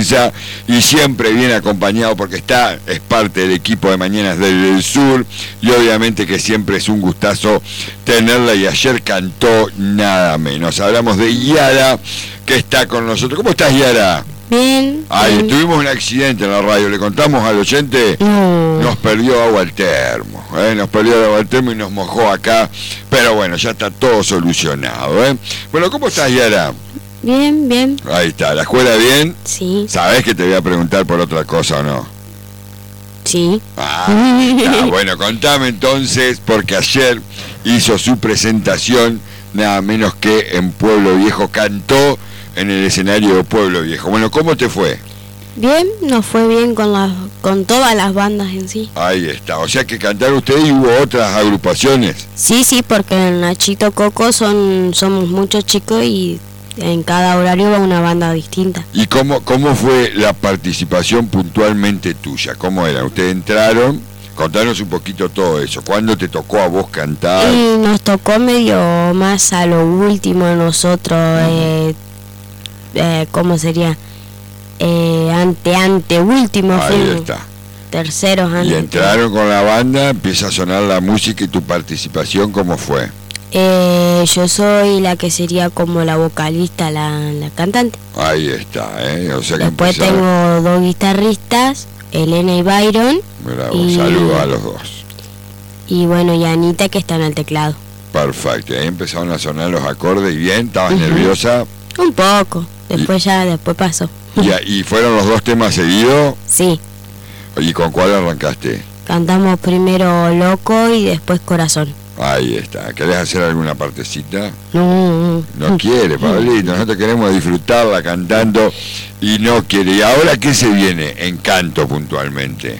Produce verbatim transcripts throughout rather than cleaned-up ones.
prensa y siempre viene acompañado porque está, es parte del equipo de Mañanas del Sur y obviamente que siempre es un gustazo tenerla y ayer cantó nada menos. Hablamos de Yara que está con nosotros. ¿Cómo estás, Yara? Bien. Ay, bien. tuvimos un accidente en la radio, le contamos al oyente, No. nos perdió agua al termo, ¿eh? nos perdió agua al termo y nos mojó acá, pero bueno, ya está todo solucionado, ¿eh? Bueno, ¿cómo estás, Yara? Bien, bien. Ahí está, ¿la escuela bien? Sí, ¿Sabés que te voy a preguntar por otra cosa o no? sí. Ah, está, bueno, contame entonces, porque ayer hizo su presentación, nada menos que en Pueblo Viejo, cantó en el escenario de Pueblo Viejo. Bueno, ¿cómo te fue? Bien, nos fue bien con las, con todas las bandas en sí. Ahí está, o sea que cantaron ustedes y hubo otras agrupaciones. Sí, sí, porque en Nachito Coco son somos muchos chicos y en cada horario va una banda distinta. ¿Y cómo, cómo fue la participación puntualmente tuya? ¿Cómo era? ¿Ustedes entraron? Contanos un poquito todo eso. ¿Cuándo te tocó a vos cantar? Y nos tocó medio más a lo último a nosotros, eh, eh, ¿cómo sería? Eh, ante, ante, último, Ahí fuimos. está. Terceros antes. Y entraron con la banda, empieza a sonar la música y tu participación, ¿cómo fue? Eh, yo soy la que sería como la vocalista, la, la cantante. Ahí está, ¿eh? O sea que Después empezaron... tengo dos guitarristas, Elena y Byron. Mirá, un y- saludo a los dos. Y bueno, y Anita que está en el teclado. Perfecto, ahí empezaron a sonar los acordes y bien, estabas Ujú. nerviosa. Un poco. Después ya, después pasó. Y, a- y fueron los dos temas seguidos. Sí, ¿Y con cuál arrancaste? cantamos primero Loco y después Corazón. Ahí está. ¿Querés hacer alguna partecita? No, No quiere, Pablito. Nosotros queremos disfrutarla cantando y no quiere. ¿Y ahora qué se viene en canto puntualmente?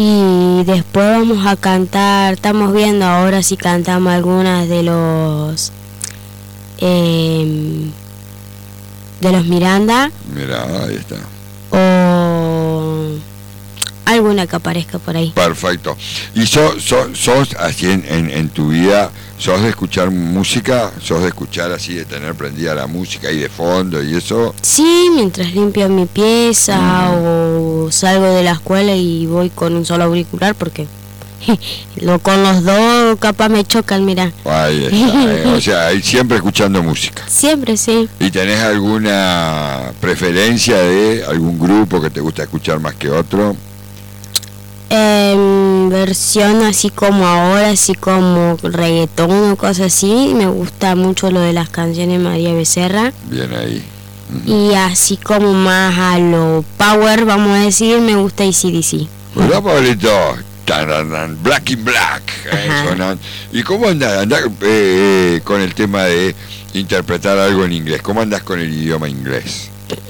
Y después vamos a cantar, estamos viendo ahora si cantamos algunas de los eh, de los Miranda Mira, ahí está. o alguna que aparezca por ahí. Perfecto. ¿Y sos, sos, sos así en, en, en tu vida, sos de escuchar música? ¿Sos de escuchar así, de tener prendida la música y de fondo y eso? Sí, mientras limpio mi pieza o salgo de la escuela y voy con un solo auricular porque lo, con los dos capaz me chocan, mira. Ahí está, ¿eh? O sea, ahí siempre escuchando música. Siempre, sí. ¿Y tenés alguna preferencia de algún grupo que te gusta escuchar más que otro? En versión así como ahora, así como reggaetón o cosas así, me gusta mucho lo de las canciones de María Becerra. Bien ahí. Y así como más a lo power, vamos a decir, me gusta A C D C. Mirá, Pablito, tararán, Black in Black, eh, Ajá. sonan. ¿Y cómo andás? ¿Andás eh, eh, con el tema de interpretar algo en inglés? ¿Cómo andás con el idioma inglés?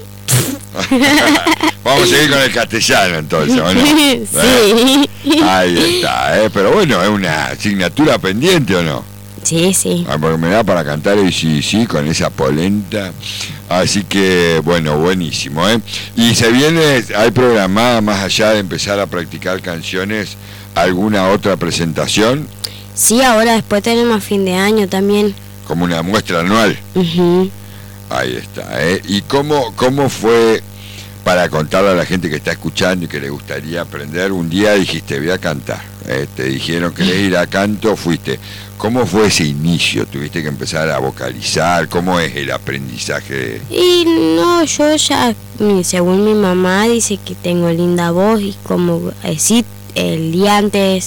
Vamos a seguir con el castellano entonces, ¿o no? Sí. Ahí está, ¿eh? Pero bueno, es una asignatura pendiente, ¿o no? Sí, sí. Ah, porque me da para cantar el sí, sí, con esa polenta. Así que, bueno, buenísimo, ¿eh? Y se viene, hay programada, más allá de empezar a practicar canciones, alguna otra presentación, Sí, ahora después tenemos fin de año también. como una muestra anual. Ujú. Ahí está, ¿eh? ¿Y cómo, cómo fue, para contarle a la gente que está escuchando y que le gustaría aprender, un día dijiste, voy a cantar, ¿eh? Te dijeron, ¿querés ir a canto? Fuiste. ¿Cómo fue ese inicio? ¿Tuviste que empezar a vocalizar? ¿Cómo es el aprendizaje? Y no, yo ya, mi- según mi mamá, dice que tengo linda voz y como eh, sí, el día antes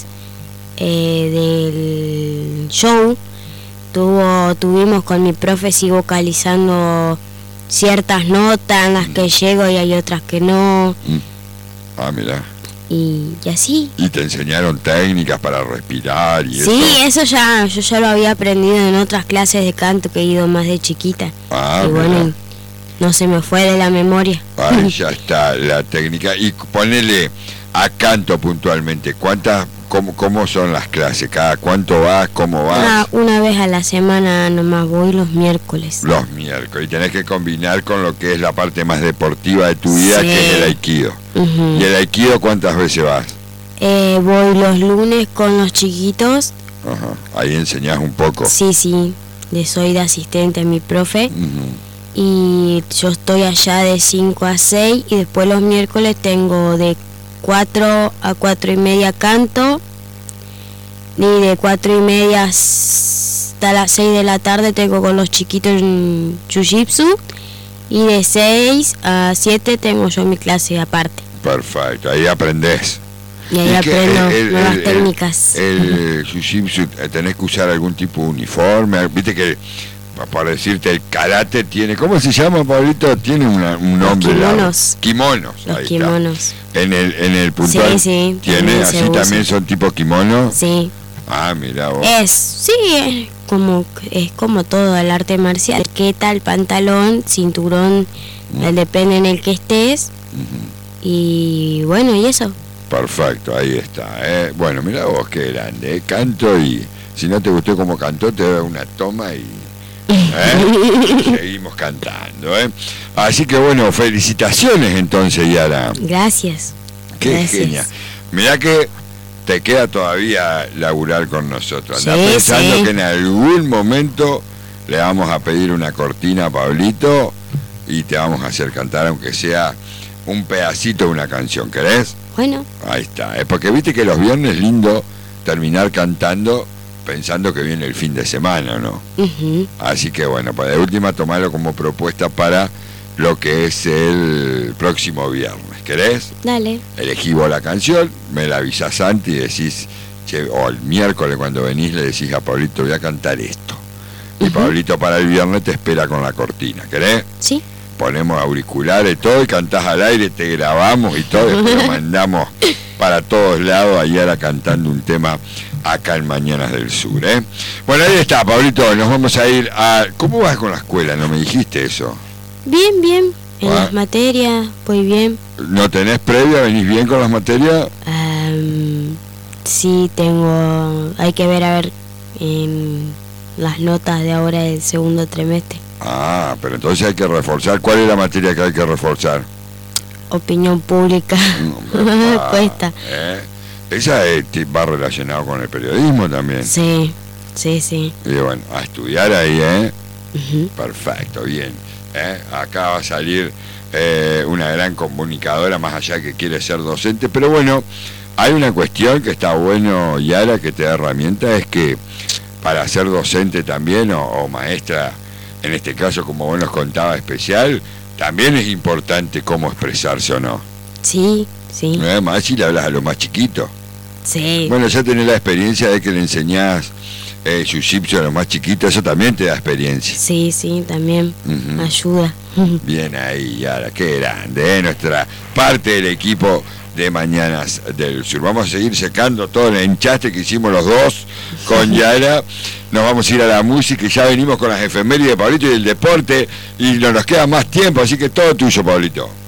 eh, del show, tuvo, tuvimos con mi profe sí vocalizando ciertas notas en las que llego y hay otras que no, Ah, mira. y, y así. Y te enseñaron técnicas para respirar y Sí, eso. eso ya, yo ya lo había aprendido en otras clases de canto que he ido más de chiquita. Ah, y bueno, mira. no se me fue de la memoria. Ahí ya está la técnica. Y ponele a canto puntualmente. ¿Cuántas, cómo, cómo son las clases? ¿Cada cuánto vas? ¿Cómo vas? Ah, una vez a la semana nomás voy los miércoles. Los miércoles. Y tenés que combinar con lo que es la parte más deportiva de tu vida, Sí. que es el aikido. Ujú. ¿Y el aikido cuántas veces vas? Eh, voy los lunes con los chiquitos. Ajá. Ahí enseñás un poco. Sí, sí, le soy de asistente a mi profe. Ujú. y yo estoy allá de cinco a seis y después los miércoles tengo de cuatro a cuatro y media canto y de cuatro y media hasta las seis de la tarde tengo con los chiquitos en jiu-jitsu y de seis a siete tengo yo mi clase aparte. Perfecto, ahí aprendés. Y ahí ¿Y aprendo qué, el, nuevas el, técnicas. El, el jiu-jitsu, tenés que usar algún tipo de uniforme, viste que, para decirte, el karate tiene, ¿cómo se llama, Pablito? Tiene una, un nombre. Los kimonos. Kimonos. Los ahí kimonos. Está. En el, en el puntual sí, sí, tiene, así también son tipo kimono. Sí. Ah, mira vos. Es, sí, es como, es como todo el arte marcial. ¿Qué tal pantalón, cinturón? Mm. Depende en el que estés. Uh-huh. Y bueno, y eso. Perfecto, ahí está. ¿eh? Bueno, mira vos qué grande. ¿eh? Canto y si no te gustó como cantó, te doy una toma y ¿eh? seguimos cantando. ¿eh? Así que bueno, felicitaciones entonces, Yara. Gracias. Qué Gracias. genia. Mirá que te queda todavía laburar con nosotros. Andá sí, pensando sí. que en algún momento le vamos a pedir una cortina a Pablito y te vamos a hacer cantar, aunque sea un pedacito de una canción. ¿Querés? Bueno. Ahí está. Es porque viste que los viernes es lindo terminar cantando pensando que viene el fin de semana, ¿no? Uh-huh. Así que bueno, pues de última tomarlo como propuesta para lo que es el próximo viernes. ¿Querés? Dale. Elegí vos la canción, me la avisás antes y decís, che, o el miércoles cuando venís le decís a Pablito, voy a cantar esto. Y uh-huh. Pablito para el viernes te espera con la cortina, ¿querés? Sí. Ponemos auriculares, todo, y cantás al aire, te grabamos y todo, después lo mandamos para todos lados, allá cantando un tema acá en Mañanas del Sur, ¿eh? Bueno, ahí está, Pablito, nos vamos a ir a... ¿Cómo vas con la escuela? ¿No me dijiste eso? Bien, bien, en ¿Ah? las materias, voy bien. ¿No tenés previa? ¿Venís bien con las materias? Um, sí, tengo... Hay que ver, a ver, en las notas de ahora del segundo trimestre. Ah, pero entonces hay que reforzar. ¿Cuál es la materia que hay que reforzar? Opinión pública. No, ah, cuesta. ¿eh? Esa es, va relacionado con el periodismo también. Sí, sí, sí. Y bueno, a estudiar ahí, ¿eh? Uh-huh. Perfecto, bien. ¿eh? Acá va a salir eh, una gran comunicadora, más allá que quiere ser docente. Pero bueno, hay una cuestión que está bueno, Yara, que te da herramienta, es que para ser docente también, o, o maestra, en este caso, como vos nos contaba, especial, también es importante cómo expresarse o no. Sí, sí. ¿Eh? Más si le hablas a los más chiquitos. Sí. Bueno, ya tenés la experiencia de que le enseñás eh, jiu-jitsu a los más chiquitos, eso también te da experiencia. Sí, sí, también uh-huh. ayuda. Bien ahí, Yara, qué grande, ¿eh? Nuestra parte del equipo de Mañanas del Sur. Vamos a seguir secando todo el enchaste que hicimos los dos con Yara. Nos vamos a ir a la música y ya venimos con las efemérides de Pablito y el deporte y no nos queda más tiempo, así que todo tuyo, Pablito.